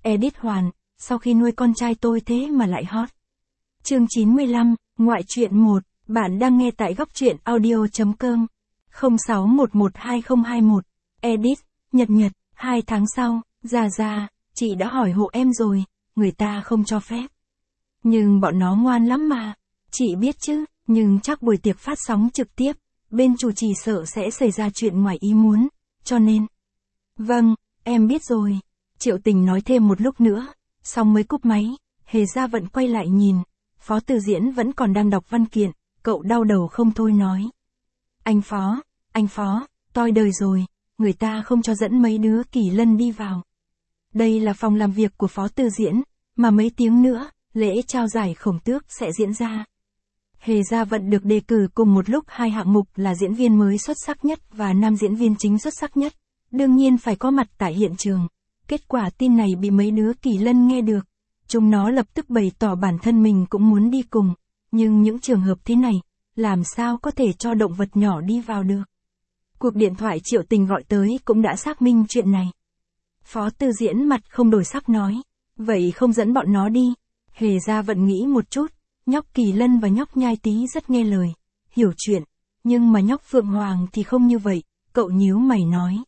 Edit Hoàn, sau khi nuôi con trai tôi thế mà lại hot. Chương 95, ngoại truyện 1, bạn đang nghe tại góc truyện audio.com. 06112021, Edit, Nhật, 2 tháng sau, Dạ, chị đã hỏi hộ em rồi, người ta không cho phép. Nhưng bọn nó ngoan lắm mà. Chị biết chứ, nhưng chắc buổi tiệc phát sóng trực tiếp, bên chủ trì sợ sẽ xảy ra chuyện ngoài ý muốn, cho nên. Vâng, em biết rồi. Triệu Tình nói thêm một lúc nữa, xong mới cúp máy, Hề Gia Vận quay lại nhìn, Phó Từ Diễn vẫn còn đang đọc văn kiện, cậu đau đầu không thôi nói. Anh Phó, toi đời rồi, người ta không cho dẫn mấy đứa Kỳ Lân đi vào. Đây là phòng làm việc của Phó Từ Diễn, mà mấy tiếng nữa, lễ trao giải Khổng Tước sẽ diễn ra. Hề Gia Vận được đề cử cùng một lúc 2 hạng mục là diễn viên mới xuất sắc nhất và nam diễn viên chính xuất sắc nhất, đương nhiên phải có mặt tại hiện trường. Kết quả tin này bị mấy đứa Kỳ Lân nghe được, chúng nó lập tức bày tỏ bản thân mình cũng muốn đi cùng, nhưng những trường hợp thế này, làm sao có thể cho động vật nhỏ đi vào được. Cuộc điện thoại Triệu Tình gọi tới cũng đã xác minh chuyện này. Phó Từ Diễn mặt không đổi sắc nói, vậy không dẫn bọn nó đi. Hề Gia Vận nghĩ một chút, nhóc Kỳ Lân và nhóc Nhai Tý rất nghe lời, hiểu chuyện, nhưng mà nhóc Phượng Hoàng thì không như vậy, cậu nhíu mày nói.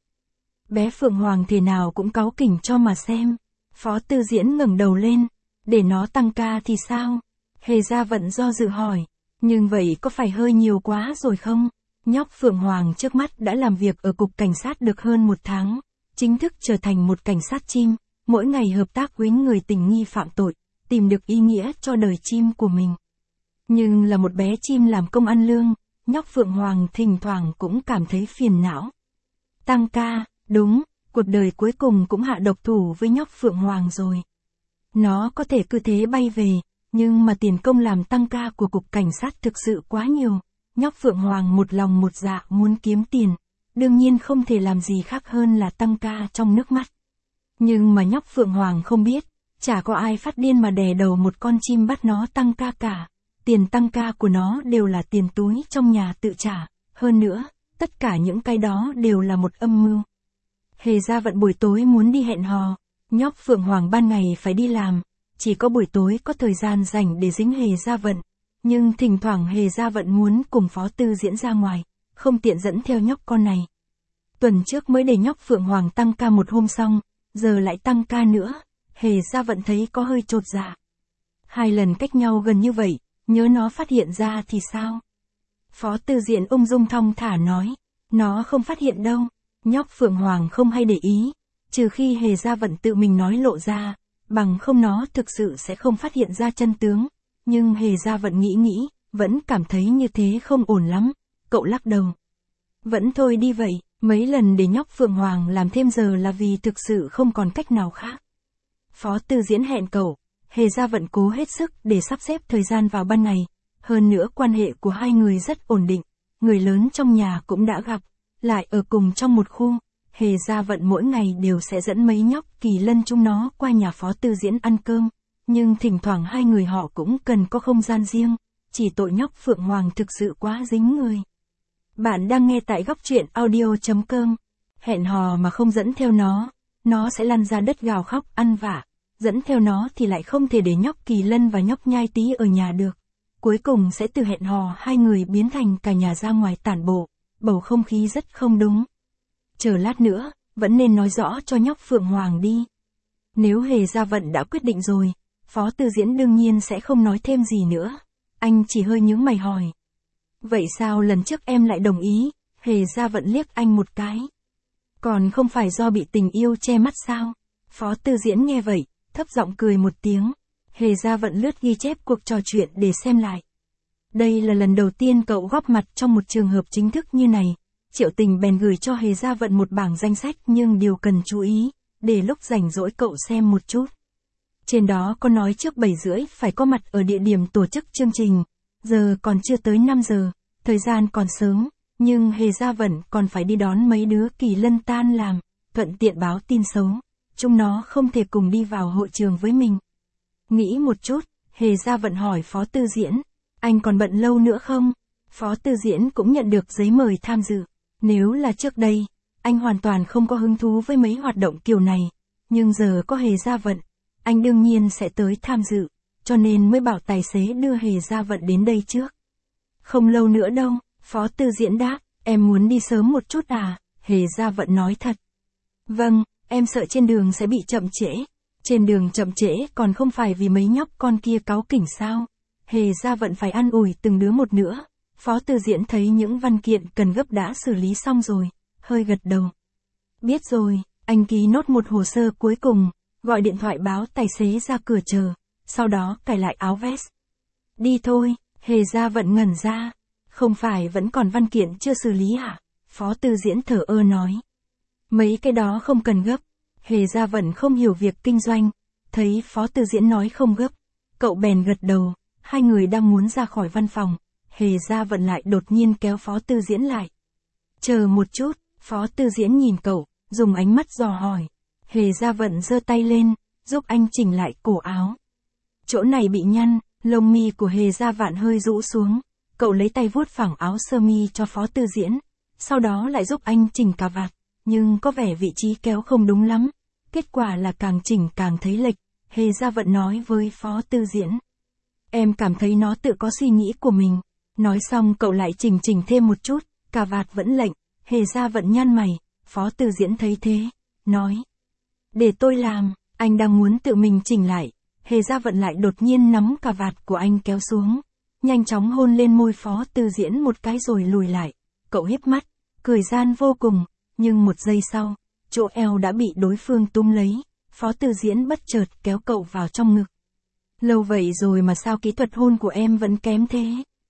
Bé Phượng Hoàng thế nào cũng cáu kỉnh cho mà xem. Phó Từ Diễn ngẩng đầu lên, để nó tăng ca thì sao? Hề Gia Vận do dự hỏi, nhưng vậy có phải hơi nhiều quá rồi không? Nhóc Phượng Hoàng trước mắt đã làm việc ở cục cảnh sát được hơn 1 tháng, chính thức trở thành một cảnh sát chim, mỗi ngày hợp tác với người tình nghi phạm tội, tìm được ý nghĩa cho đời chim của mình. Nhưng là một bé chim làm công ăn lương, nhóc Phượng Hoàng thỉnh thoảng cũng cảm thấy phiền não. Tăng ca, đúng, cuộc đời cuối cùng cũng hạ độc thủ với nhóc Phượng Hoàng rồi. Nó có thể cứ thế bay về, nhưng mà tiền công làm tăng ca của cục cảnh sát thực sự quá nhiều. Nhóc Phượng Hoàng một lòng một dạ muốn kiếm tiền, đương nhiên không thể làm gì khác hơn là tăng ca trong nước mắt. Nhưng mà nhóc Phượng Hoàng không biết, chả có ai phát điên mà đè đầu một con chim bắt nó tăng ca cả. Tiền tăng ca của nó đều là tiền túi trong nhà tự trả, hơn nữa, tất cả những cái đó đều là một âm mưu. Hề Gia Vận buổi tối muốn đi hẹn hò, nhóc Phượng Hoàng ban ngày phải đi làm, chỉ có buổi tối có thời gian rảnh để dính Hề Gia Vận. Nhưng thỉnh thoảng Hề Gia Vận muốn cùng Phó Từ Diễn ra ngoài, không tiện dẫn theo nhóc con này. Tuần trước mới để nhóc Phượng Hoàng tăng ca một hôm xong, giờ lại tăng ca nữa, Hề Gia Vận thấy có hơi chột dạ. 2 lần cách nhau gần như vậy, nhớ nó phát hiện ra thì sao? Phó Từ Diễn ung dung thong thả nói, nó không phát hiện đâu, nhóc Phượng Hoàng không hay để ý, trừ khi Hề Gia Vận tự mình nói lộ ra, bằng không nó thực sự sẽ không phát hiện ra chân tướng. Nhưng Hề Gia Vận nghĩ, vẫn cảm thấy như thế không ổn lắm, cậu lắc đầu. Vẫn thôi đi vậy, mấy lần để nhóc Phượng Hoàng làm thêm giờ là vì thực sự không còn cách nào khác. Phó Từ Diễn hẹn cậu, Hề Gia Vận cố hết sức để sắp xếp thời gian vào ban ngày, hơn nữa quan hệ của hai người rất ổn định, người lớn trong nhà cũng đã gặp, lại ở cùng trong một khu. Hề Gia Vận mỗi ngày đều sẽ dẫn mấy nhóc Kỳ Lân chúng nó qua nhà Phó Từ Diễn ăn cơm. Nhưng thỉnh thoảng hai người họ cũng cần có không gian riêng, chỉ tội nhóc Phượng Hoàng thực sự quá dính người. Bạn đang nghe tại góc truyện audio.com. Hẹn hò mà không dẫn theo nó sẽ lăn ra đất gào khóc ăn vạ. Dẫn theo nó thì lại không thể để nhóc Kỳ Lân và nhóc Nhai Tý ở nhà được. Cuối cùng sẽ từ hẹn hò hai người biến thành cả nhà ra ngoài tản bộ, bầu không khí rất không đúng. Chờ lát nữa, vẫn nên nói rõ cho nhóc Phượng Hoàng đi. Nếu Hề Gia Vận đã quyết định rồi, Phó Từ Diễn đương nhiên sẽ không nói thêm gì nữa. Anh chỉ hơi nhướng mày hỏi. Vậy sao lần trước em lại đồng ý? Hề Gia Vận liếc anh một cái. Còn không phải do bị tình yêu che mắt sao? Phó Từ Diễn nghe vậy, thấp giọng cười một tiếng. Hề Gia Vận lướt ghi chép cuộc trò chuyện để xem lại. Đây là lần đầu tiên cậu góp mặt trong một trường hợp chính thức như này. Triệu Tình bèn gửi cho Hề Gia Vận một bảng danh sách nhưng điều cần chú ý, để lúc rảnh rỗi cậu xem một chút. Trên đó có nói trước 7:30 phải có mặt ở địa điểm tổ chức chương trình, giờ còn chưa tới 5 giờ, thời gian còn sớm, nhưng Hề Gia Vận còn phải đi đón mấy đứa Kỳ Lân tan làm, thuận tiện báo tin xấu, chúng nó không thể cùng đi vào hội trường với mình. Nghĩ một chút, Hề Gia Vận hỏi Phó Từ Diễn, anh còn bận lâu nữa không? Phó Từ Diễn cũng nhận được giấy mời tham dự. Nếu là trước đây, anh hoàn toàn không có hứng thú với mấy hoạt động kiểu này, nhưng giờ có Hề Gia Vận, anh đương nhiên sẽ tới tham dự, cho nên mới bảo tài xế đưa Hề Gia Vận đến đây trước. Không lâu nữa đâu, Phó Tư Diễn đáp, em muốn đi sớm một chút à, Hề Gia Vận nói thật. Vâng, em sợ trên đường sẽ bị chậm trễ. Trên đường chậm trễ còn không phải vì mấy nhóc con kia cáu kỉnh sao. Hề Gia Vận phải an ủi từng đứa một nữa. Phó Tư Diễn thấy những văn kiện cần gấp đã xử lý xong rồi, hơi gật đầu. Biết rồi, anh ký nốt một hồ sơ cuối cùng, gọi điện thoại báo tài xế ra cửa chờ, sau đó cài lại áo vest. Đi thôi, Hề Gia Vận ngẩn ra. Không phải vẫn còn văn kiện chưa xử lý hả? Phó Tư Diễn thở ơ nói. Mấy cái đó không cần gấp. Hề Gia Vận không hiểu việc kinh doanh. Thấy Phó Tư Diễn nói không gấp. Cậu bèn gật đầu. Hai người đang muốn ra khỏi văn phòng. Hề Gia Vận lại đột nhiên kéo Phó Tư Diễn lại. Chờ một chút. Phó Tư Diễn nhìn cậu, dùng ánh mắt dò hỏi. Hề Gia Vận giơ tay lên, giúp anh chỉnh lại cổ áo. Chỗ này bị nhăn, lông mi của Hề Gia Vận hơi rũ xuống. Cậu lấy tay vuốt phẳng áo sơ mi cho Phó Tư Diễn. Sau đó lại giúp anh chỉnh cà vạt. Nhưng có vẻ vị trí kéo không đúng lắm. Kết quả là càng chỉnh càng thấy lệch. Hề Gia Vận nói với Phó Tư Diễn. Em cảm thấy nó tự có suy nghĩ của mình. Nói xong cậu lại chỉnh thêm một chút. Cà vạt vẫn lệch. Hề Gia Vận nhăn mày. Phó Tư Diễn thấy thế. Nói. Để tôi làm. Anh đang muốn tự mình chỉnh lại. Hề Gia Vận lại đột nhiên nắm cà vạt của anh kéo xuống. Nhanh chóng hôn lên môi Phó Tư Diễn một cái rồi lùi lại. Cậu híp mắt. Cười gian vô cùng. Nhưng một giây sau, chỗ eo đã bị đối phương túm lấy, Phó Tư Diễn bất chợt kéo cậu vào trong ngực. Lâu vậy rồi mà sao kỹ thuật hôn của em vẫn kém thế?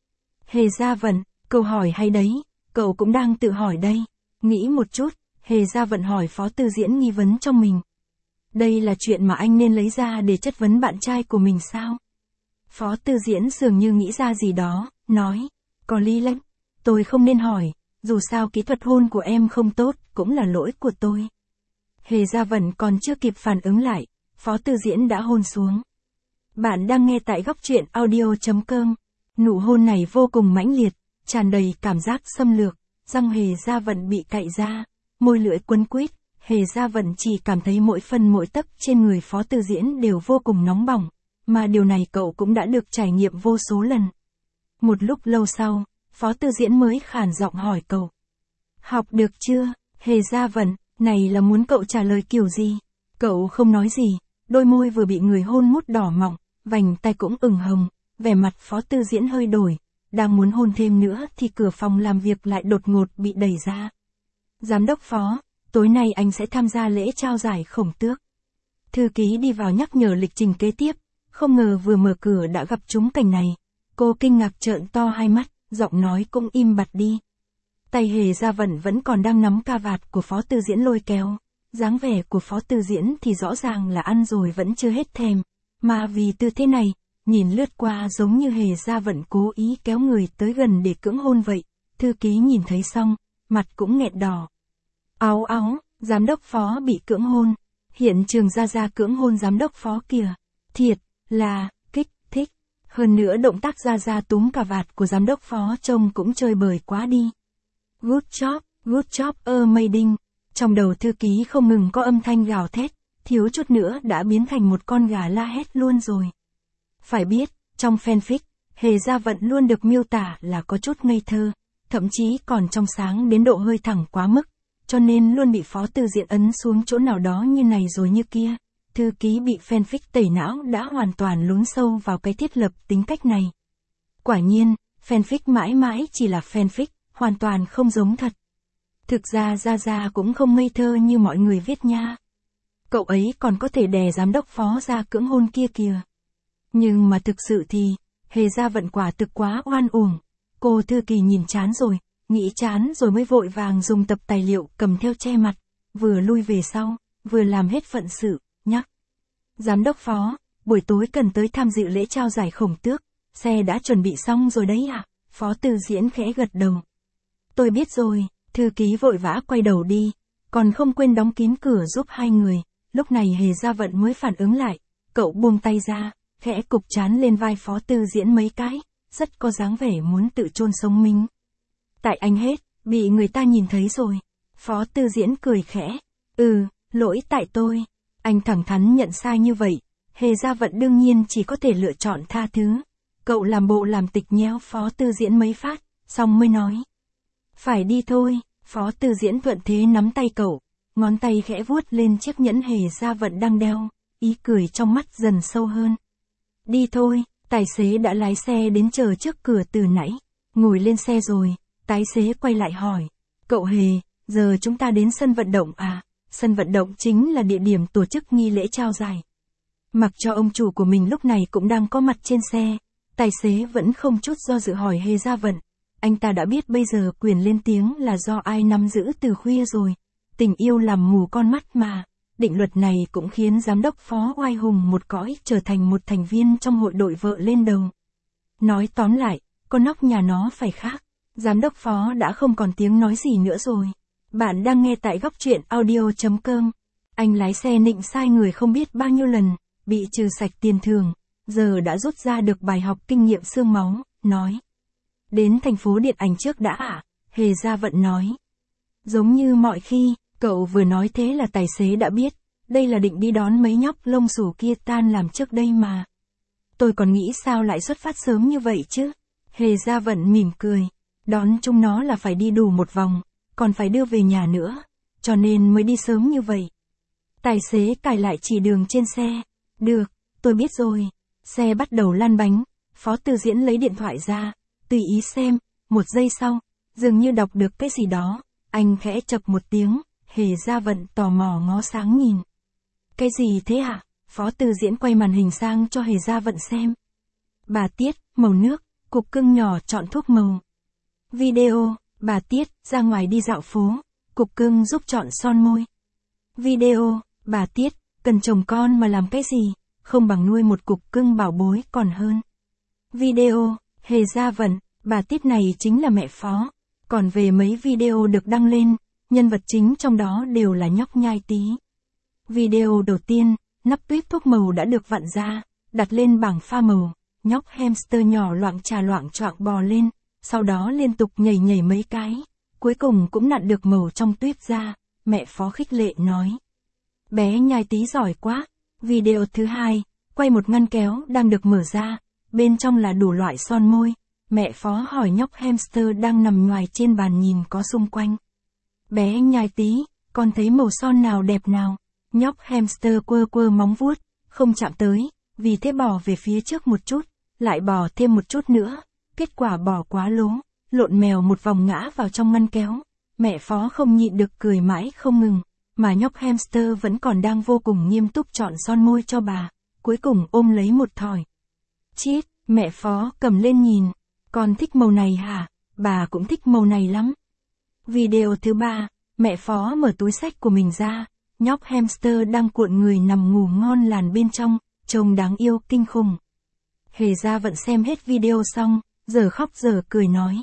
Hề Gia Vận, câu hỏi hay đấy, cậu cũng đang tự hỏi đây. Nghĩ một chút, Hề Gia Vận hỏi Phó Tư Diễn nghi vấn trong mình. Đây là chuyện mà anh nên lấy ra để chất vấn bạn trai của mình sao? Phó Tư Diễn dường như nghĩ ra gì đó, nói, có lý lắm, tôi không nên hỏi. Dù sao kỹ thuật hôn của em không tốt, cũng là lỗi của tôi. Hề Gia Vận còn chưa kịp phản ứng lại, Phó Tư Diễn đã hôn xuống. Bạn đang nghe tại Góc Truyện Audio.com. Nụ hôn này vô cùng mãnh liệt, tràn đầy cảm giác xâm lược, răng Hề Gia Vận bị cạy ra, môi lưỡi quấn quýt, Hề Gia Vận chỉ cảm thấy mỗi phân mỗi tấc trên người Phó Tư Diễn đều vô cùng nóng bỏng, mà điều này cậu cũng đã được trải nghiệm vô số lần. Một lúc lâu sau, Phó Tư Diễn mới khàn giọng hỏi cậu. Học được chưa, Hề Gia Vận, này là muốn cậu trả lời kiểu gì? Cậu không nói gì, đôi môi vừa bị người hôn mút đỏ mọng, vành tay cũng ửng hồng, vẻ mặt Phó Tư Diễn hơi đổi, đang muốn hôn thêm nữa thì cửa phòng làm việc lại đột ngột bị đẩy ra. Giám đốc Phó, tối nay anh sẽ tham gia lễ trao giải Khổng Tước. Thư ký đi vào nhắc nhở lịch trình kế tiếp, không ngờ vừa mở cửa đã gặp trúng cảnh này. Cô kinh ngạc trợn to hai mắt, giọng nói cũng im bặt đi. Tay Hề Gia Vận vẫn còn đang nắm cà vạt của Phó Tư Diễn lôi kéo. Dáng vẻ của Phó Tư Diễn thì rõ ràng là ăn rồi vẫn chưa hết thèm. Mà vì tư thế này, nhìn lướt qua giống như Hề Gia Vận cố ý kéo người tới gần để cưỡng hôn vậy. Thư ký nhìn thấy xong, mặt cũng nghẹt đỏ. Áo áo, giám đốc Phó bị cưỡng hôn. Hiện trường Gia cưỡng hôn giám đốc Phó kìa. Thiệt là kích thích. Hơn nữa động tác Gia túm cà vạt của giám đốc Phó trông cũng chơi bời quá đi. Good job, amazing. Trong đầu thư ký không ngừng có âm thanh gào thét, thiếu chút nữa đã biến thành một con gà la hét luôn rồi. Phải biết, trong fanfic, Hề Gia Vận luôn được miêu tả là có chút ngây thơ, thậm chí còn trong sáng đến độ hơi thẳng quá mức, cho nên luôn bị Phó Tư Diễn ấn xuống chỗ nào đó như này rồi như kia. Thư ký bị fanfic tẩy não đã hoàn toàn lún sâu vào cái thiết lập tính cách này. Quả nhiên, fanfic mãi mãi chỉ là fanfic, hoàn toàn không giống thật. Thực ra Gia cũng không ngây thơ như mọi người viết nha. Cậu ấy còn có thể đè giám đốc Phó ra cưỡng hôn kia kìa. Nhưng mà thực sự thì, Hề Gia Vận quả thực quá oan uổng. Cô thư kỳ nhìn chán rồi, nghĩ chán rồi mới vội vàng dùng tập tài liệu cầm theo che mặt, vừa lui về sau, vừa làm hết phận sự, nhắc. Giám đốc Phó, buổi tối cần tới tham dự lễ trao giải Khổng Tước, xe đã chuẩn bị xong rồi đấy à? Phó Tư Diễn khẽ gật đầu. Tôi biết rồi, thư ký vội vã quay đầu đi, còn không quên đóng kín cửa giúp hai người. Lúc này Hề Gia Vận mới phản ứng lại, cậu buông tay ra, khẽ cục trán lên vai Phó Tư Diễn mấy cái, rất có dáng vẻ muốn tự chôn sống mình. Tại anh hết, bị người ta nhìn thấy rồi. Phó Tư Diễn cười khẽ, lỗi tại tôi. Anh thẳng thắn nhận sai như vậy. Hề Gia Vận đương nhiên chỉ có thể lựa chọn tha thứ. Cậu làm bộ làm tịch nhéo Phó Tư Diễn mấy phát, xong mới nói. Phải đi thôi, Phó Tư Diễn thuận thế nắm tay cậu, ngón tay khẽ vuốt lên chiếc nhẫn Hề Gia Vận đang đeo, ý cười trong mắt dần sâu hơn. Đi thôi, tài xế đã lái xe đến chờ trước cửa từ nãy, ngồi lên xe rồi, tài xế quay lại hỏi. Cậu Hề, giờ chúng ta đến sân vận động à? Sân vận động chính là địa điểm tổ chức nghi lễ trao giải. Mặc cho ông chủ của mình lúc này cũng đang có mặt trên xe, tài xế vẫn không chút do dự hỏi Hề Gia Vận. Anh ta đã biết bây giờ quyền lên tiếng là do ai nắm giữ từ khuya rồi. Tình yêu làm mù con mắt mà. Định luật này cũng khiến giám đốc Phó oai hùng một cõi trở thành một thành viên trong hội đội vợ lên đầu. Nói tóm lại, con nóc nhà nó phải khác. Giám đốc Phó đã không còn tiếng nói gì nữa rồi. Bạn đang nghe tại góc truyện audio.com. Anh lái xe nịnh sai người không biết bao nhiêu lần, bị trừ sạch tiền thưởng, giờ đã rút ra được bài học kinh nghiệm xương máu, nói. Đến thành phố điện ảnh trước đã à? Hề Gia Vận nói. Giống như mọi khi, cậu vừa nói thế là tài xế đã biết, đây là định đi đón mấy nhóc lông xù kia tan làm trước đây mà. Tôi còn nghĩ sao lại xuất phát sớm như vậy chứ? Hề Gia Vận mỉm cười, đón chúng nó là phải đi đủ một vòng, còn phải đưa về nhà nữa, cho nên mới đi sớm như vậy. Tài xế cài lại chỉ đường trên xe. Được, tôi biết rồi. Xe bắt đầu lăn bánh, Phó Tư Diễn lấy điện thoại ra, tùy ý xem, một giây sau, dường như đọc được cái gì đó, anh khẽ chập một tiếng, Hề Gia Vận tò mò ngó sáng nhìn. Cái gì thế hả? Phó Tư Diễn quay màn hình sang cho Hề Gia Vận xem. Bà Tiết, màu nước, cục cưng nhỏ chọn thuốc màu. Video, bà Tiết, ra ngoài đi dạo phố, cục cưng giúp chọn son môi. Video, bà Tiết, cần chồng con mà làm cái gì, không bằng nuôi một cục cưng bảo bối còn hơn. Video, Hề Gia Vận, bà Tiết này chính là mẹ Phó. Còn về mấy video được đăng lên, nhân vật chính trong đó đều là nhóc nhai tí. Video đầu tiên, nắp tuyết thuốc màu đã được vặn ra, đặt lên bảng pha màu, nhóc hamster nhỏ loạng choạng bò lên, sau đó liên tục nhảy nhảy mấy cái, cuối cùng cũng nặn được màu trong tuyết ra, mẹ Phó khích lệ nói. Bé nhai tí giỏi quá. Video thứ hai, quay một ngăn kéo đang được mở ra, bên trong là đủ loại son môi. Mẹ Phó hỏi nhóc hamster đang nằm nhoài trên bàn nhìn có xung quanh. Bé nhai tí, con thấy màu son nào đẹp nào? Nhóc hamster quơ quơ móng vuốt, không chạm tới, vì thế bò về phía trước một chút, lại bò thêm một chút nữa, kết quả bò quá lố, lộn mèo một vòng ngã vào trong ngăn kéo. Mẹ Phó không nhịn được cười mãi không ngừng, mà nhóc hamster vẫn còn đang vô cùng nghiêm túc chọn son môi cho bà, cuối cùng ôm lấy một thỏi. Chít, mẹ Phó cầm lên nhìn. Con thích màu này hả? Bà cũng thích màu này lắm. Video thứ ba, mẹ Phó mở túi xách của mình ra, nhóc hamster đang cuộn người nằm ngủ ngon làn bên trong, trông đáng yêu kinh khủng. Hề Gia Vận xem hết video xong, giờ khóc giờ cười nói.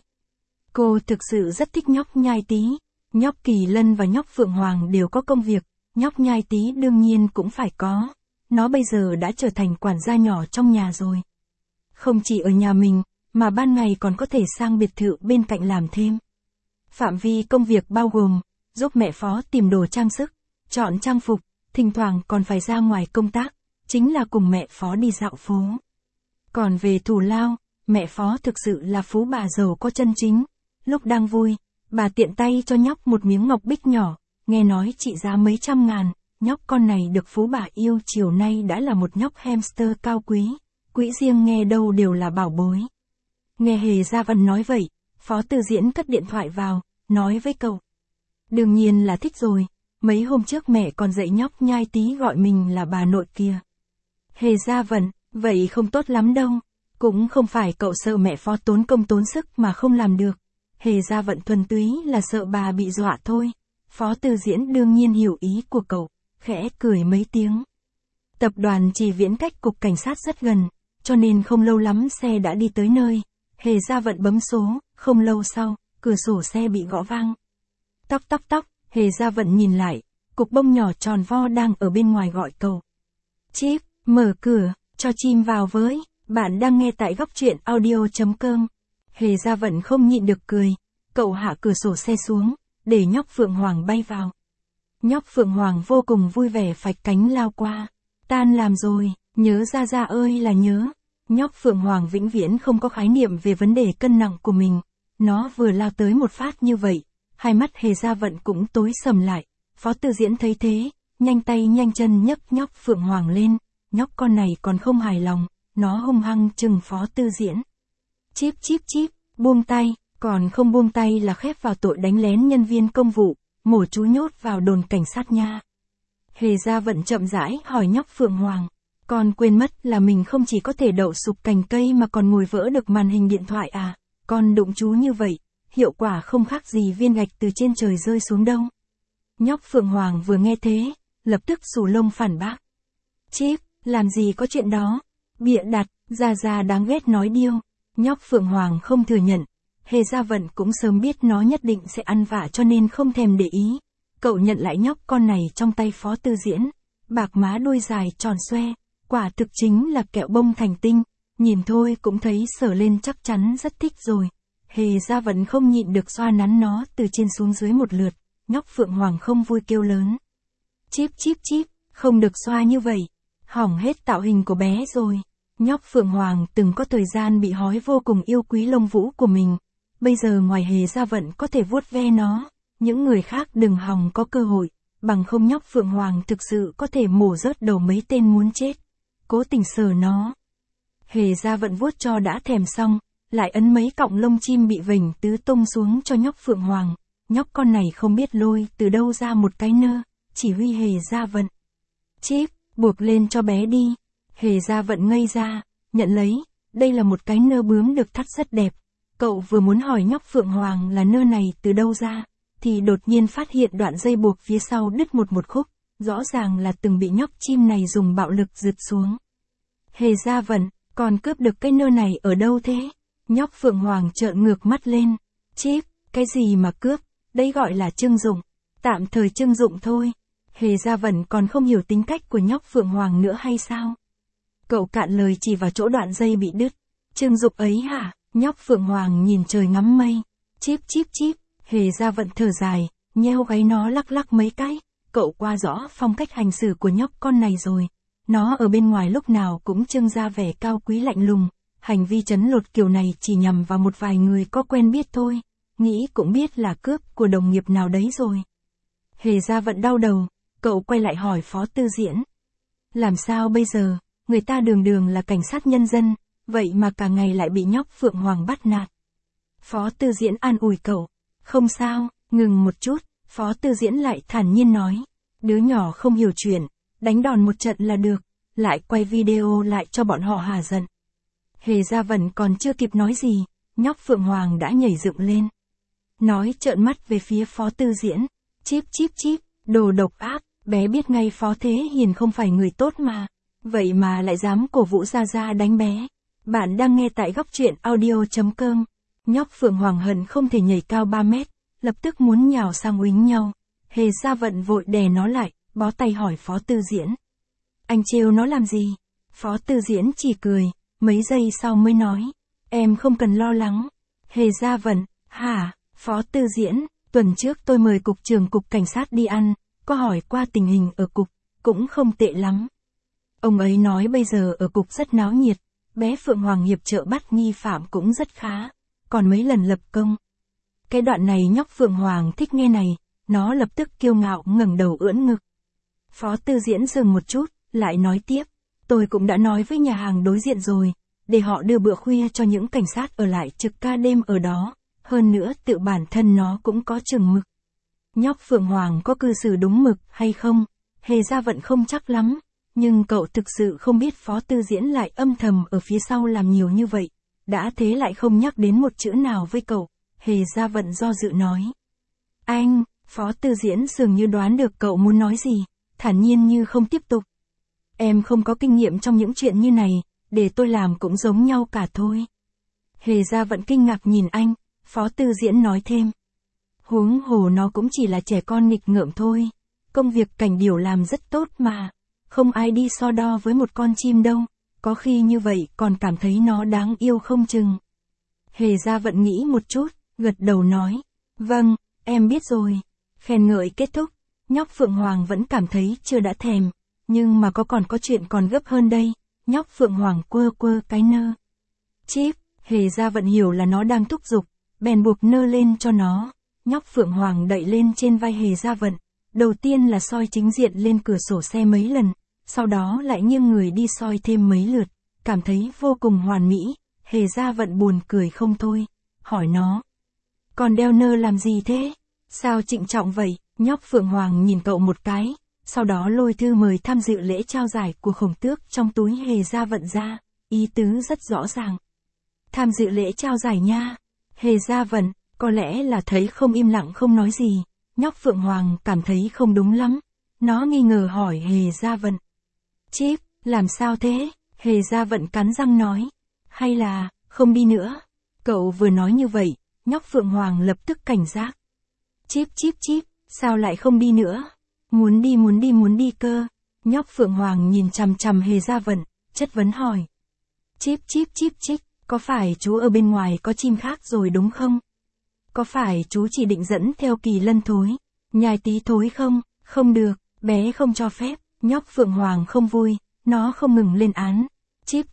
Cô thực sự rất thích nhóc nhai tí. Nhóc Kỳ Lân và nhóc Phượng Hoàng đều có công việc, nhóc nhai tí đương nhiên cũng phải có. Nó bây giờ đã trở thành quản gia nhỏ trong nhà rồi. Không chỉ ở nhà mình, mà ban ngày còn có thể sang biệt thự bên cạnh làm thêm. Phạm vi công việc bao gồm, giúp mẹ Phó tìm đồ trang sức, chọn trang phục, thỉnh thoảng còn phải ra ngoài công tác, chính là cùng mẹ Phó đi dạo phố. Còn về thù lao, mẹ Phó thực sự là phú bà giàu có chân chính. Lúc đang vui, bà tiện tay cho nhóc một miếng ngọc bích nhỏ, nghe nói trị giá mấy trăm ngàn, nhóc con này được phú bà yêu chiều nay đã là một nhóc hamster cao quý, quỹ riêng nghe đâu đều là bảo bối. Nghe Hề Gia Vận nói vậy, Phó Tư Diễn cất điện thoại vào, nói với cậu. Đương nhiên là thích rồi, mấy hôm trước mẹ còn dạy nhóc nhai tí gọi mình là bà nội kia. Hề Gia Vận, vậy không tốt lắm đâu, cũng không phải cậu sợ mẹ Phó tốn công tốn sức mà không làm được. Hề Gia Vận thuần túy là sợ bà bị dọa thôi. Phó Tư Diễn đương nhiên hiểu ý của cậu, khẽ cười mấy tiếng. Tập đoàn Chỉ Viễn cách cục cảnh sát rất gần, cho nên không lâu lắm xe đã đi tới nơi. Hề Gia Vận bấm số, không lâu sau, cửa sổ xe bị gõ vang. Tóc tóc tóc, Hề Gia Vận nhìn lại, cục bông nhỏ tròn vo đang ở bên ngoài gọi cậu. Chip, mở cửa, cho chim vào với, bạn đang nghe tại góc truyện audio.com. Hề Gia Vận không nhịn được cười, cậu hạ cửa sổ xe xuống, để nhóc Phượng Hoàng bay vào. Nhóc Phượng Hoàng vô cùng vui vẻ phạch cánh lao qua. Tan làm rồi, Nhớ Gia Gia ơi là nhớ. Nhóc Phượng Hoàng vĩnh viễn không có khái niệm về vấn đề cân nặng của mình. Nó vừa lao tới một phát như vậy, hai mắt Hề Gia Vận cũng tối sầm lại. Phó Tư Diễn thấy thế, nhanh tay nhanh chân nhấc nhóc Phượng Hoàng lên. Nhóc con này còn không hài lòng, nó hung hăng chừng Phó Tư Diễn. Chíp chíp chíp, buông tay, còn không buông tay là khép vào tội đánh lén nhân viên công vụ, mổ chú nhốt vào đồn cảnh sát nha. Hề Gia Vận chậm rãi hỏi nhóc Phượng Hoàng. Con quên mất là mình không chỉ có thể đậu sụp cành cây mà còn ngồi vỡ được màn hình điện thoại à, con đụng chú như vậy, hiệu quả không khác gì viên gạch từ trên trời rơi xuống đâu. Nhóc Phượng Hoàng vừa nghe thế, lập tức xù lông phản bác. Chíp, làm gì có chuyện đó, bịa đặt, Gia Gia đáng ghét nói điêu. Nhóc Phượng Hoàng không thừa nhận, Hề Gia Vận cũng sớm biết nó nhất định sẽ ăn vạ cho nên không thèm để ý. Cậu nhận lại nhóc con này trong tay Phó Tư Diễn, bạc má đuôi dài tròn xoe, quả thực chính là kẹo bông thành tinh, nhìn thôi cũng thấy sờ lên chắc chắn rất thích rồi. Hề Gia Vận không nhịn được xoa nắn nó từ trên xuống dưới một lượt, nhóc Phượng Hoàng không vui kêu lớn. Chíp chíp chíp, không được xoa như vậy, hỏng hết tạo hình của bé rồi. Nhóc Phượng Hoàng từng có thời gian bị hói vô cùng yêu quý lông vũ của mình, bây giờ ngoài Hề Gia Vận có thể vuốt ve nó, những người khác đừng hòng có cơ hội, bằng không nhóc Phượng Hoàng thực sự có thể mổ rớt đầu mấy tên muốn chết. Cố tình sờ nó. Hề Gia Vận vuốt cho đã thèm xong, lại ấn mấy cọng lông chim bị vểnh tứ tung xuống cho nhóc Phượng Hoàng. Nhóc con này không biết lôi từ đâu ra một cái nơ, chỉ huy Hề Gia Vận. Chíp, buộc lên cho bé đi. Hề Gia Vận ngây ra, nhận lấy, đây là một cái nơ bướm được thắt rất đẹp. Cậu vừa muốn hỏi nhóc Phượng Hoàng là nơ này từ đâu ra, thì đột nhiên phát hiện đoạn dây buộc phía sau đứt một khúc, rõ ràng là từng bị nhóc chim này dùng bạo lực giật xuống. Hề Gia Vận, còn cướp được cái nơ này ở đâu thế? Nhóc Phượng Hoàng trợn ngược mắt lên. Chíp, cái gì mà cướp, đây gọi là trưng dụng, tạm thời trưng dụng thôi. Hề Gia Vận còn không hiểu tính cách của nhóc Phượng Hoàng nữa hay sao? Cậu cạn lời chỉ vào chỗ đoạn dây bị đứt. Trưng dụng ấy hả? Nhóc Phượng Hoàng nhìn trời ngắm mây. Chíp chíp chíp, Hề Gia Vận thở dài, nheo gáy nó lắc lắc mấy cái. Cậu qua rõ phong cách hành xử của nhóc con này rồi. Nó ở bên ngoài lúc nào cũng trưng ra vẻ cao quý lạnh lùng. Hành vi trấn lột kiểu này chỉ nhằm vào một vài người có quen biết thôi. Nghĩ cũng biết là cướp của đồng nghiệp nào đấy rồi. Hề Gia Vận đau đầu, cậu quay lại hỏi Phó Tư Diễn. Làm sao bây giờ, người ta đường đường là cảnh sát nhân dân, vậy mà cả ngày lại bị nhóc Phượng Hoàng bắt nạt. Phó Tư Diễn an ủi cậu. Không sao, ngừng một chút, Phó Tư Diễn lại thản nhiên nói. Đứa nhỏ không hiểu chuyện, đánh đòn một trận là được, lại quay video lại cho bọn họ hả giận. Hề Gia Vận còn chưa kịp nói gì, nhóc Phượng Hoàng đã nhảy dựng lên. Nói trợn mắt về phía Phó Tư Diễn. Chíp chíp chíp, đồ độc ác, bé biết ngay Phó Thế Hiền không phải người tốt mà. Vậy mà lại dám cổ vũ Gia Gia đánh bé. Bạn đang nghe tại Góc Truyện Audio.com. Nhóc Phượng Hoàng hận không thể nhảy cao 3 mét, lập tức muốn nhào sang uýnh nhau. Hề Gia Vận vội đè nó lại, bó tay hỏi Phó Tư Diễn. Anh trêu nó làm gì? Phó Tư Diễn chỉ cười, mấy giây sau mới nói. Em không cần lo lắng. Hề Gia Vận, hả? Phó Tư Diễn, tuần trước tôi mời cục trưởng cục cảnh sát đi ăn, có hỏi qua tình hình ở cục, cũng không tệ lắm. Ông ấy nói bây giờ ở cục rất náo nhiệt, bé Phượng Hoàng hiệp trợ bắt nghi phạm cũng rất khá, còn mấy lần lập công. Cái đoạn này nhóc Phượng Hoàng thích nghe này, nó lập tức kiêu ngạo ngẩng đầu ưỡn ngực. Phó Tư Diễn dừng một chút, lại nói tiếp, tôi cũng đã nói với nhà hàng đối diện rồi, để họ đưa bữa khuya cho những cảnh sát ở lại trực ca đêm ở đó, hơn nữa tự bản thân nó cũng có chừng mực. Nhóc Phượng Hoàng có cư xử đúng mực hay không, Hề Gia Vận không chắc lắm, nhưng cậu thực sự không biết Phó Tư Diễn lại âm thầm ở phía sau làm nhiều như vậy, đã thế lại không nhắc đến một chữ nào với cậu. Hề Gia Vận do dự nói. Anh, Phó Tư Diễn dường như đoán được cậu muốn nói gì, thản nhiên như không tiếp tục. Em không có kinh nghiệm trong những chuyện như này, để tôi làm cũng giống nhau cả thôi. Hề Gia Vận kinh ngạc nhìn anh, Phó Tư Diễn nói thêm. Huống hồ nó cũng chỉ là trẻ con nghịch ngợm thôi, công việc cảnh điểu làm rất tốt mà, không ai đi so đo với một con chim đâu, có khi như vậy còn cảm thấy nó đáng yêu không chừng. Hề Gia Vận nghĩ một chút, gật đầu nói, vâng, em biết rồi. Khen ngợi kết thúc, nhóc Phượng Hoàng vẫn cảm thấy chưa đã thèm, nhưng mà còn có chuyện còn gấp hơn đây. nhóc Phượng Hoàng quơ quơ cái nơ. Chíp, Hề Gia Vận hiểu là nó đang thúc giục, bèn buộc nơ lên cho nó. Nhóc Phượng Hoàng đậy lên trên vai Hề Gia Vận, đầu tiên là soi chính diện lên cửa sổ xe mấy lần, sau đó lại nghiêng người đi soi thêm mấy lượt, cảm thấy vô cùng hoàn mỹ. Hề Gia Vận buồn cười không thôi, hỏi nó. Còn đeo nơ làm gì thế? Sao trịnh trọng vậy? Nhóc Phượng Hoàng nhìn cậu một cái, sau đó lôi thư mời tham dự lễ trao giải của Khổng Tước trong túi Hề Gia Vận ra, ý tứ rất rõ ràng. Tham dự lễ trao giải nha. Hề Gia Vận, có lẽ là thấy không im lặng không nói gì, nhóc Phượng Hoàng cảm thấy không đúng lắm. Nó nghi ngờ hỏi Hề Gia Vận. Chíp, làm sao thế? Hề Gia Vận cắn răng nói. Hay là, không đi nữa? Cậu vừa nói như vậy, nhóc Phượng Hoàng lập tức cảnh giác. Chíp, sao lại không đi nữa? Muốn đi cơ. Nhóc Phượng Hoàng nhìn chằm chằm Hề Gia Vận, chất vấn hỏi. Chíp, có phải chú ở bên ngoài có chim khác rồi đúng không? Có phải chú chỉ định dẫn theo Kỳ Lân thối, nhai tí thối không? Không được, bé không cho phép. Nhóc Phượng Hoàng không vui, nó không ngừng lên án. Chíp.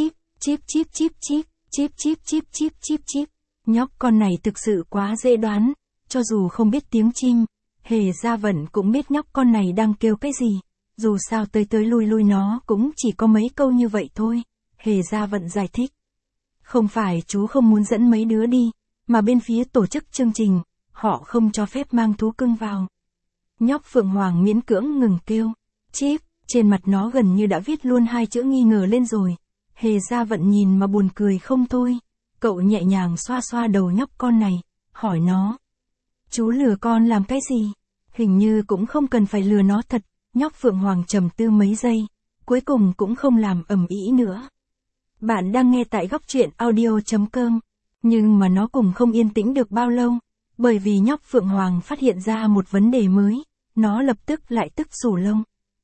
Nhóc con này thực sự quá dễ đoán, cho dù không biết tiếng chim, Hề Gia Vận cũng biết nhóc con này đang kêu cái gì. Dù sao tới lui nó cũng chỉ có mấy câu như vậy thôi. Hề Gia Vận giải thích. Không phải chú không muốn dẫn mấy đứa đi, mà bên phía tổ chức chương trình, họ không cho phép mang thú cưng vào. Nhóc Phượng Hoàng miễn cưỡng ngừng kêu. Chíp, trên mặt nó gần như đã viết luôn hai chữ nghi ngờ lên rồi. Hề Gia Vận nhìn mà buồn cười không thôi. Cậu nhẹ nhàng xoa đầu nhóc con này, hỏi nó. Chú lừa con làm cái gì? Hình như cũng không cần phải lừa nó thật. Nhóc Phượng Hoàng trầm tư mấy giây, cuối cùng cũng không làm ầm ĩ nữa. Bạn đang nghe tại Góc Truyện Audio.com, nhưng mà nó cũng không yên tĩnh được bao lâu, bởi vì nhóc Phượng Hoàng phát hiện ra một vấn đề mới, nó lập tức lại tức xù lông.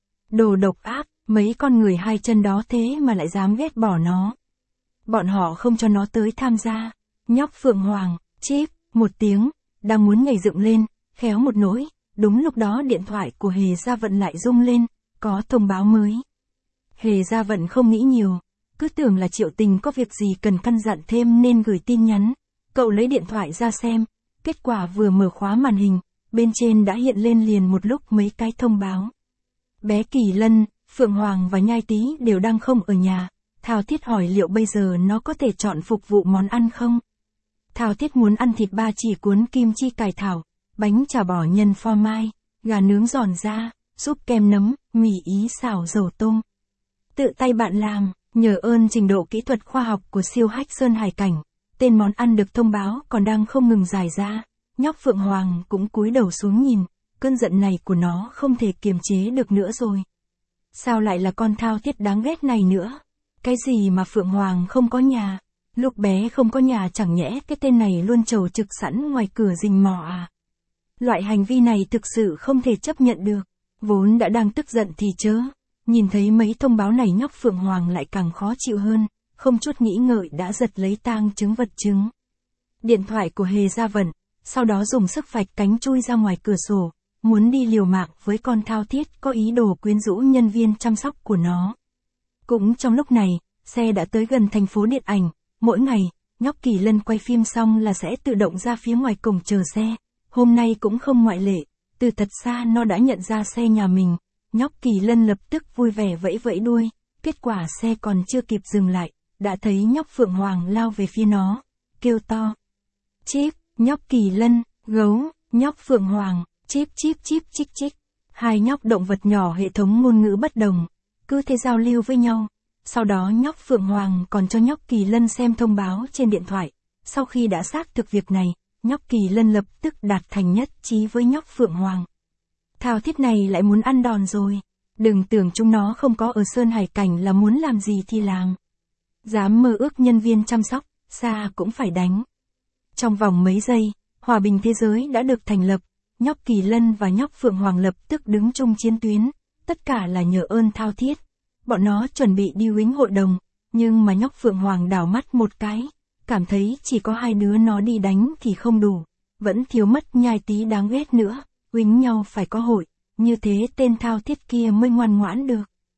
Đồ độc ác, mấy con người hai chân đó thế mà lại dám ghét bỏ nó. Bọn họ không cho nó tới tham gia. Nhóc Phượng Hoàng, chíp, một tiếng, đang muốn nhảy dựng lên, khéo một nỗi, đúng lúc đó điện thoại của Hề Gia Vận lại rung lên, có thông báo mới. Hề Gia Vận không nghĩ nhiều, cứ tưởng là Triệu Tình có việc gì cần căn dặn thêm nên gửi tin nhắn. Cậu lấy điện thoại ra xem, kết quả vừa mở khóa màn hình, bên trên đã hiện lên liền một lúc mấy cái thông báo. Bé Kỳ Lân, Phượng Hoàng và Nhai Tý đều đang không ở nhà. Thao Thiết hỏi liệu bây giờ nó có thể chọn phục vụ món ăn không? Thao Thiết muốn ăn thịt ba chỉ cuốn kim chi cải thảo, bánh chả bò nhân phô mai, gà nướng giòn da, súp kem nấm, mì ý xào dầu tôm. Tự tay bạn làm, nhờ ơn trình độ kỹ thuật khoa học của siêu hách Sơn Hải Cảnh, tên món ăn được thông báo còn đang không ngừng dài ra. Nhóc Phượng Hoàng cũng cúi đầu xuống nhìn, cơn giận này của nó không thể kiềm chế được nữa rồi. Sao lại là con Thao Thiết đáng ghét này nữa? Cái gì mà Phượng Hoàng không có nhà? Lúc bé không có nhà chẳng nhẽ cái tên này luôn chầu trực sẵn ngoài cửa rình mò à? Loại hành vi này thực sự không thể chấp nhận được. Vốn đã đang tức giận thì chớ. Nhìn thấy mấy thông báo này nhóc Phượng Hoàng lại càng khó chịu hơn, không chút nghĩ ngợi đã giật lấy tang chứng vật chứng. Điện thoại của Hề Gia Vận, sau đó dùng sức phạch cánh chui ra ngoài cửa sổ, muốn đi liều mạng với con Thao Thiết có ý đồ quyến rũ nhân viên chăm sóc của nó. Cũng trong lúc này, xe đã tới gần thành phố điện ảnh, mỗi ngày, nhóc Kỳ Lân quay phim xong là sẽ tự động ra phía ngoài cổng chờ xe, hôm nay cũng không ngoại lệ, từ thật xa nó đã nhận ra xe nhà mình, nhóc Kỳ Lân lập tức vui vẻ vẫy vẫy đuôi, kết quả xe còn chưa kịp dừng lại, đã thấy nhóc Phượng Hoàng lao về phía nó, kêu to. Chíp, nhóc Kỳ Lân, gấu, nhóc Phượng Hoàng, chíp, chích. Hai nhóc động vật nhỏ hệ thống ngôn ngữ bất đồng, cứ thế giao lưu với nhau. Sau đó nhóc Phượng Hoàng còn cho nhóc Kỳ Lân xem thông báo trên điện thoại. Sau khi đã xác thực việc này, nhóc Kỳ Lân lập tức đạt thành nhất trí với nhóc Phượng Hoàng. Thao Thiết này lại muốn ăn đòn rồi. Đừng tưởng chúng nó không có ở Sơn Hải Cảnh là muốn làm gì thì làm. Dám mơ ước nhân viên chăm sóc, xa cũng phải đánh. Trong vòng mấy giây, hòa bình thế giới đã được thành lập. Nhóc Kỳ Lân và nhóc Phượng Hoàng lập tức đứng chung chiến tuyến. Tất cả là nhờ ơn Thao Thiết. Bọn nó chuẩn bị đi huýnh hội đồng, nhưng mà nhóc Phượng Hoàng đảo mắt một cái, cảm thấy chỉ có hai đứa nó đi đánh thì không đủ, vẫn thiếu mất Nhai Tý đáng ghét nữa, huýnh nhau phải có hội, như thế tên Thao Thiết kia mới ngoan ngoãn được.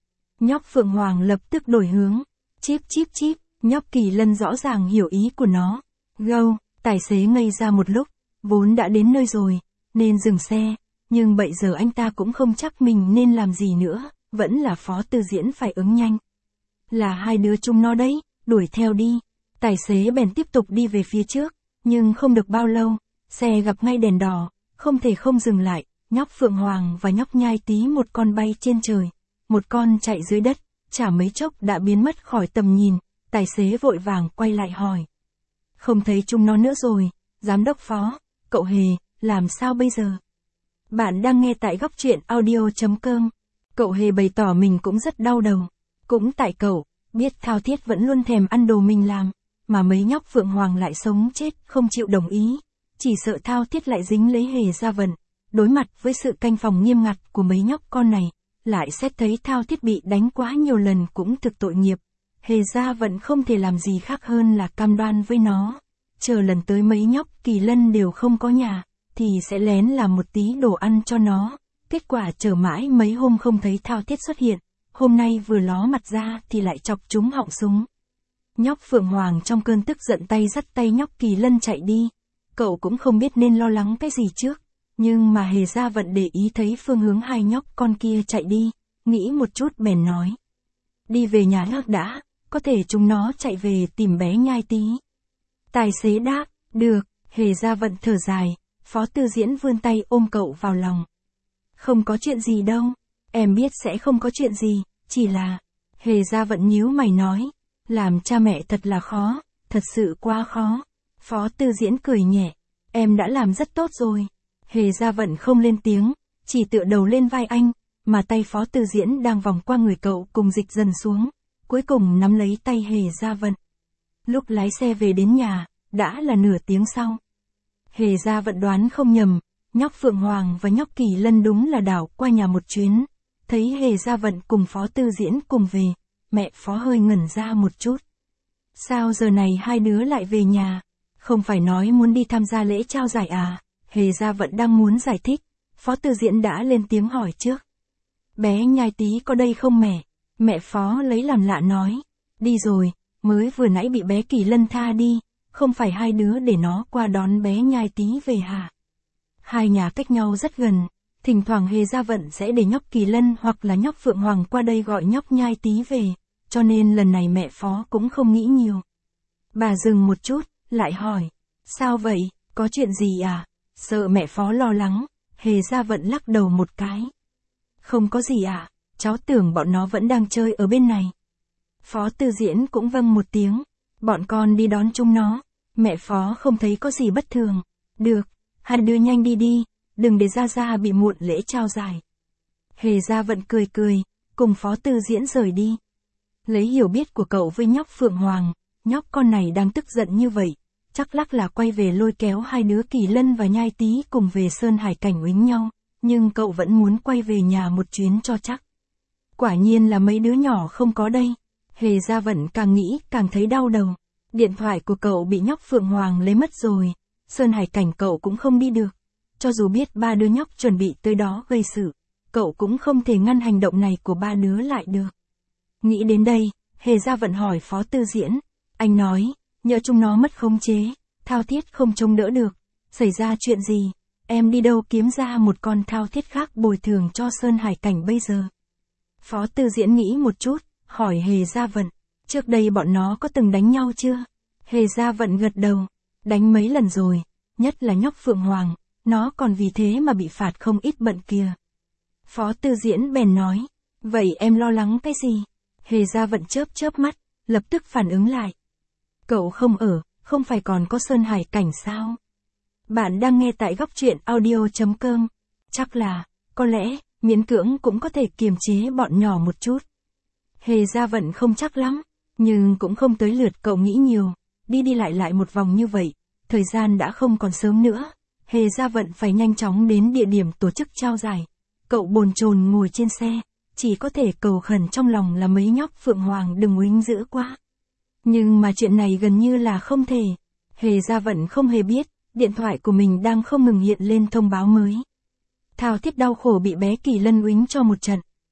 Nhóc Phượng Hoàng lập tức đổi hướng. Chíp chíp chíp, nhóc Kỳ Lân rõ ràng hiểu ý của nó. Gâu, tài xế ngây ra một lúc, vốn đã đến nơi rồi, nên dừng xe, nhưng bây giờ anh ta cũng không chắc mình nên làm gì nữa, vẫn là Phó Tư Diễn phải ứng nhanh. Là hai đứa chúng nó đấy, đuổi theo đi. Tài xế bèn tiếp tục đi về phía trước, nhưng không được bao lâu, xe gặp ngay đèn đỏ, không thể không dừng lại, nhóc Phượng Hoàng và nhóc Nhai Tí một con bay trên trời, một con chạy dưới đất, chả mấy chốc đã biến mất khỏi tầm nhìn, tài xế vội vàng quay lại hỏi. Không thấy chúng nó nữa rồi, giám đốc Phó, cậu Hề, làm sao bây giờ? Bạn đang nghe tại góc truyện audio.com. Cậu Hề bày tỏ mình cũng rất đau đầu. Cũng tại cậu, biết Thao Thiết vẫn luôn thèm ăn đồ mình làm, mà mấy nhóc Phượng Hoàng lại sống chết không chịu đồng ý. Chỉ sợ Thao Thiết lại dính lấy Hề Gia Vận. Đối mặt với sự canh phòng nghiêm ngặt của mấy nhóc con này, lại xét thấy Thao Thiết bị đánh quá nhiều lần cũng thực tội nghiệp. Hề Gia Vận không thể làm gì khác hơn là cam đoan với nó. Chờ lần tới mấy nhóc Kỳ Lân đều không có nhà, thì sẽ lén làm một tí đồ ăn cho nó. Kết quả chờ mãi mấy hôm không thấy Thao Thiết xuất hiện, hôm nay vừa ló mặt ra thì lại chọc trúng họng súng. Nhóc Phượng Hoàng trong cơn tức giận tay dắt tay nhóc Kỳ Lân chạy đi. Cậu cũng không biết nên lo lắng cái gì trước, nhưng mà Hề Gia Vận để ý thấy phương hướng hai nhóc con kia chạy đi, nghĩ một chút bèn nói. Đi về nhà trước đã, có thể chúng nó chạy về tìm bé Nhai Tí. Tài xế đáp, được. Hề Gia Vận thở dài, Phó Tư Diễn vươn tay ôm cậu vào lòng. Không có chuyện gì đâu, em biết sẽ không có chuyện gì, chỉ là... Hề Gia Vận nhíu mày nói, làm cha mẹ thật là khó, thật sự quá khó. Phó Tư Diễn cười nhẹ, em đã làm rất tốt rồi. Hề Gia Vận không lên tiếng, chỉ tựa đầu lên vai anh, mà tay Phó Tư Diễn đang vòng qua người cậu cùng dịch dần xuống, cuối cùng nắm lấy tay Hề Gia Vận. Lúc lái xe về đến nhà, đã là nửa tiếng sau. Hề Gia Vận đoán không nhầm, nhóc Phượng Hoàng và nhóc Kỳ Lân đúng là đảo qua nhà một chuyến. Thấy Hề Gia Vận cùng Phó Tư Diễn cùng về, mẹ Phó hơi ngẩn ra một chút. Sao giờ này hai đứa lại về nhà? Không phải nói muốn đi tham gia lễ trao giải à? Hề Gia Vận đang muốn giải thích, Phó Tư Diễn đã lên tiếng hỏi trước. Bé Nhai Tí có đây không mẹ? Mẹ Phó lấy làm lạ nói. Đi rồi, mới vừa nãy bị bé Kỳ Lân tha đi, không phải hai đứa để nó qua đón bé Nhai Tí về hả? Hai nhà cách nhau rất gần, thỉnh thoảng Hề Gia Vận sẽ để nhóc Kỳ Lân hoặc là nhóc Phượng Hoàng qua đây gọi nhóc Nhai Tí về, cho nên lần này mẹ Phó cũng không nghĩ nhiều. Bà dừng một chút, lại hỏi, sao vậy, có chuyện gì à? Sợ mẹ Phó lo lắng, Hề Gia Vận lắc đầu một cái. Không có gì ạ, cháu tưởng bọn nó vẫn đang chơi ở bên này. Phó Tư Diễn cũng vâng một tiếng, bọn con đi đón chúng nó, mẹ Phó không thấy có gì bất thường. Được, hai đứa nhanh đi đi, đừng để Gia Gia bị muộn lễ trao giải. Hề Gia Vận cười cười, cùng Phó Tư Diễn rời đi. Lấy hiểu biết của cậu với nhóc Phượng Hoàng, nhóc con này đang tức giận như vậy, chắc lắc là quay về lôi kéo hai đứa Kỳ Lân và Nhai Tí cùng về Sơn Hải Cảnh uýnh nhau, nhưng cậu vẫn muốn quay về nhà một chuyến cho chắc. Quả nhiên là mấy đứa nhỏ không có đây. Hề Gia Vận càng nghĩ càng thấy đau đầu. Điện thoại của cậu bị nhóc Phượng Hoàng lấy mất rồi, Sơn Hải Cảnh cậu cũng không đi được. Cho dù biết ba đứa nhóc chuẩn bị tới đó gây sự, cậu cũng không thể ngăn hành động này của ba đứa lại được. Nghĩ đến đây, Hề Gia Vận hỏi Phó Tư Diễn. Anh nói, nhỡ chúng nó mất khống chế, Thao Thiết không chống đỡ được, xảy ra chuyện gì, em đi đâu kiếm ra một con Thao Thiết khác bồi thường cho Sơn Hải Cảnh bây giờ? Phó Tư Diễn nghĩ một chút, hỏi Hề Gia Vận, trước đây bọn nó có từng đánh nhau chưa? Hề Gia Vận gật đầu, đánh mấy lần rồi, nhất là nhóc Phượng Hoàng, nó còn vì thế mà bị phạt không ít bận kìa. Phó Tư Diễn bèn nói, vậy em lo lắng cái gì? Hề Gia Vận chớp chớp mắt, lập tức phản ứng lại. Cậu không ở, không phải còn có Sơn Hải Cảnh sao? Bạn đang nghe tại góc truyện audio.com. Chắc là, có lẽ, miễn cưỡng cũng có thể kiềm chế bọn nhỏ một chút. Hề Gia Vận không chắc lắm, nhưng cũng không tới lượt cậu nghĩ nhiều, đi đi lại một vòng như vậy, thời gian đã không còn sớm nữa. Hề Gia Vận phải nhanh chóng đến địa điểm tổ chức trao giải. Cậu bồn chồn ngồi trên xe, chỉ có thể cầu khẩn trong lòng là mấy nhóc Phượng Hoàng đừng uýnh dữ quá. Nhưng mà chuyện này gần như là không thể. Hề Gia Vận không hề biết, điện thoại của mình đang không ngừng hiện lên thông báo mới. Thao Thiết đau khổ bị bé Kỳ Lân uýnh cho một trận.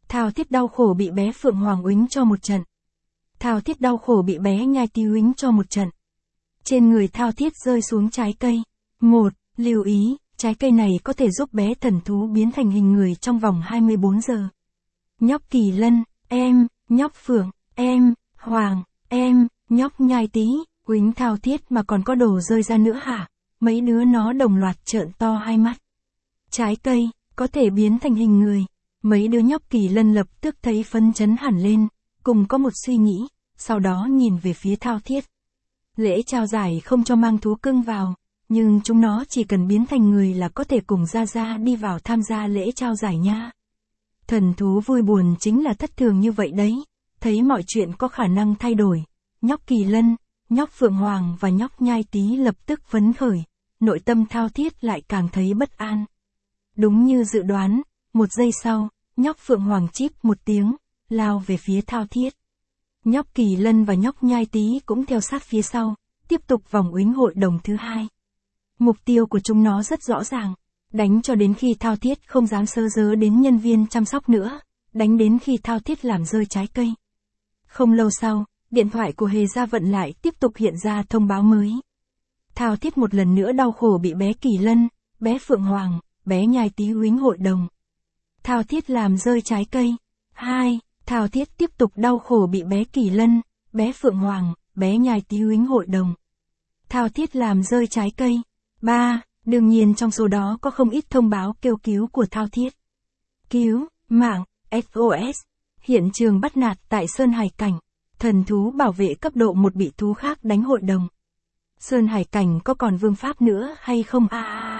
Thao thiết đau khổ bị bé Phượng Hoàng uýnh cho một trận. Thao thiết đau khổ bị bé Nhai Tí uýnh cho một trận. Trên người thao thiết rơi xuống trái cây. 1. Lưu ý, trái cây này có thể giúp bé thần thú biến thành hình người trong vòng 24 giờ. Nhóc Kỳ Lân, em, nhóc Phượng, em, Hoàng, em, nhóc Nhai Tí, uýnh thao thiết mà còn có đồ rơi ra nữa hả? Mấy đứa nó đồng loạt trợn to hai mắt. Trái cây, có thể biến thành hình người. Mấy đứa nhóc Kỳ Lân lập tức thấy phấn chấn hẳn lên, cùng có một suy nghĩ, sau đó nhìn về phía thao thiết. Lễ trao giải không cho mang thú cưng vào, nhưng chúng nó chỉ cần biến thành người là có thể cùng Gia Gia đi vào tham gia lễ trao giải nha. Thần thú vui buồn chính là thất thường như vậy đấy, thấy mọi chuyện có khả năng thay đổi. Nhóc Kỳ Lân, nhóc Phượng Hoàng và nhóc Nhai Tí lập tức phấn khởi, nội tâm thao thiết lại càng thấy bất an. Đúng như dự đoán, một giây sau, nhóc Phượng Hoàng chíp một tiếng, lao về phía thao thiết. Nhóc Kỳ Lân và nhóc Nhai Tí cũng theo sát phía sau, tiếp tục vòng uýnh hội đồng thứ hai. Mục tiêu của chúng nó rất rõ ràng, đánh cho đến khi thao thiết không dám sơ dớ đến nhân viên chăm sóc nữa, đánh đến khi thao thiết làm rơi trái cây. Không lâu sau, điện thoại của Hề Gia Vận lại tiếp tục hiện ra thông báo mới. Thao thiết một lần nữa đau khổ bị bé Kỳ Lân, bé Phượng Hoàng, bé Nhai Tí uýnh hội đồng. Thao thiết làm rơi trái cây. 2. Thao thiết tiếp tục đau khổ bị bé Kỳ Lân, bé Phượng Hoàng, bé Nhai Tí uýnh hội đồng. Thao thiết làm rơi trái cây. 3. Đương nhiên trong số đó có không ít thông báo kêu cứu của thao thiết. Cứu, mạng, SOS. Hiện trường bắt nạt tại Sơn Hải Cảnh. Thần thú bảo vệ cấp độ 1 bị thú khác đánh hội đồng. Sơn Hải Cảnh có còn vương pháp nữa hay không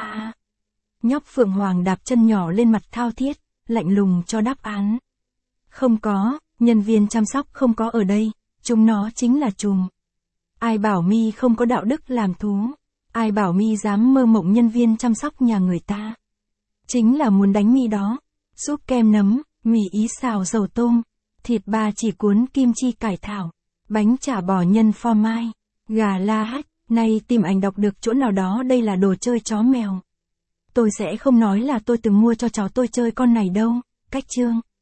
Nhóc Phượng Hoàng đạp chân nhỏ lên mặt thao thiết, lạnh lùng cho đáp án. Không có, nhân viên chăm sóc không có ở đây, chúng nó chính là trùm. Ai bảo mi không có đạo đức làm thú, ai bảo mi dám mơ mộng nhân viên chăm sóc nhà người ta. Chính là muốn đánh mi đó. Súp kem nấm, mì ý xào dầu tôm, thịt ba chỉ cuốn kim chi cải thảo, bánh chả bò nhân phô mai, gà la hách, nay tìm ảnh đọc được chỗ nào đó đây là đồ chơi chó mèo. Tôi sẽ không nói là tôi từng mua cho cháu tôi chơi con này đâu, cách chương.